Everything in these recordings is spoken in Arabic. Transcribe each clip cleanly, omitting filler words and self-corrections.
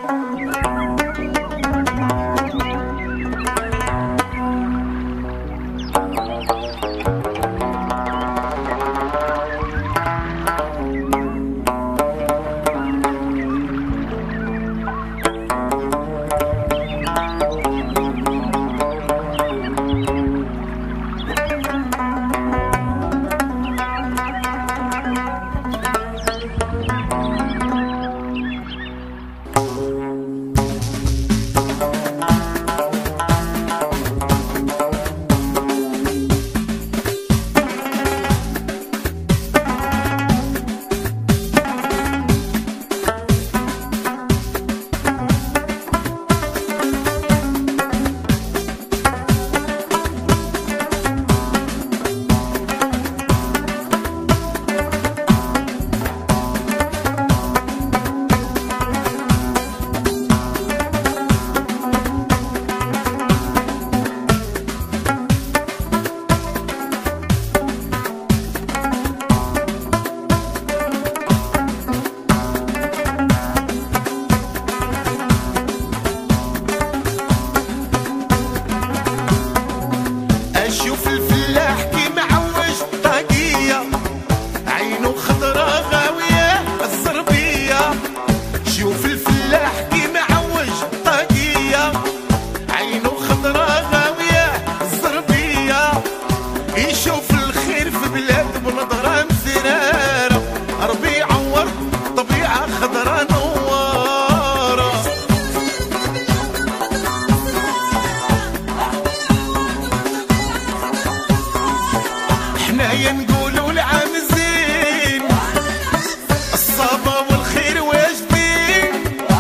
حنايا نقولوا العام زين، الصبا والخير واجدين.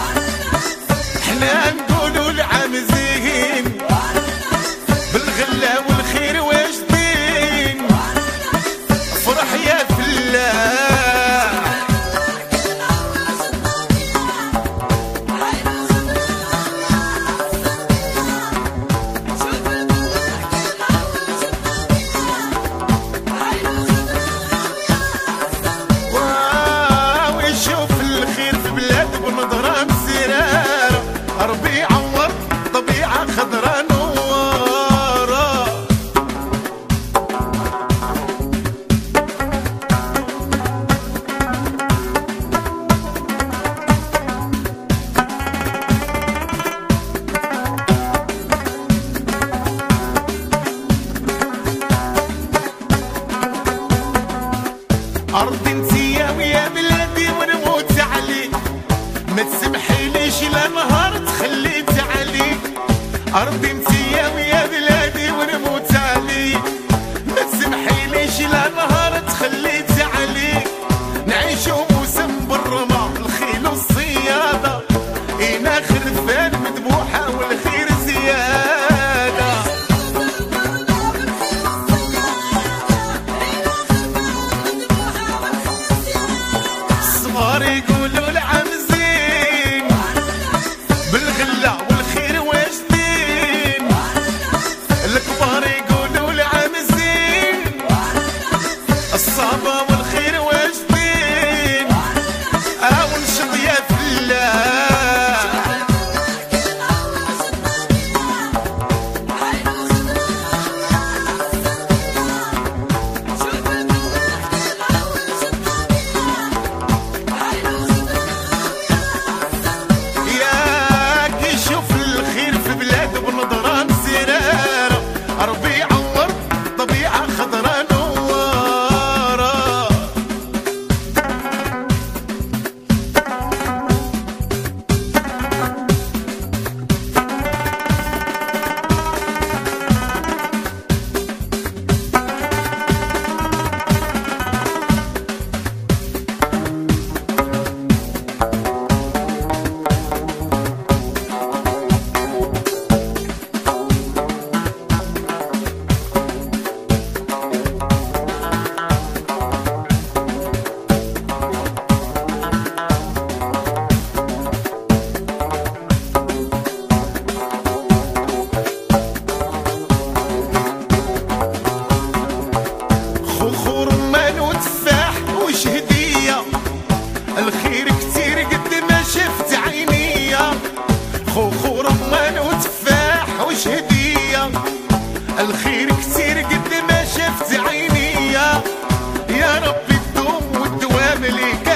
حنا نقولوا العام زين، بالغلا والخير واجدين. فرح يا فلاح ربي يعوض طبيعة خضرا نوارة. أرضي انتيا ويا بلادي ونموت عليك، ما تسمحيليش لا نهار تخليت عليك. أرضي انتيا ويا بلادي ونموت عليك، ما تسمحيليش لا نهار تخليت عليك. نعيشو موسم بالرمى الخيل والصيادة، إنا خرفان مذبوحة والخير زيادة. الصغار يقولوا العام زين، بالغلا والخير واجدين. الكبار يقولوا العام زين، الصبا والخير واجدين. ونشط يا فلاح ربي يعور طبيعة خضرا نوارة. الخير كتير قد ما شفت عينيا. مليك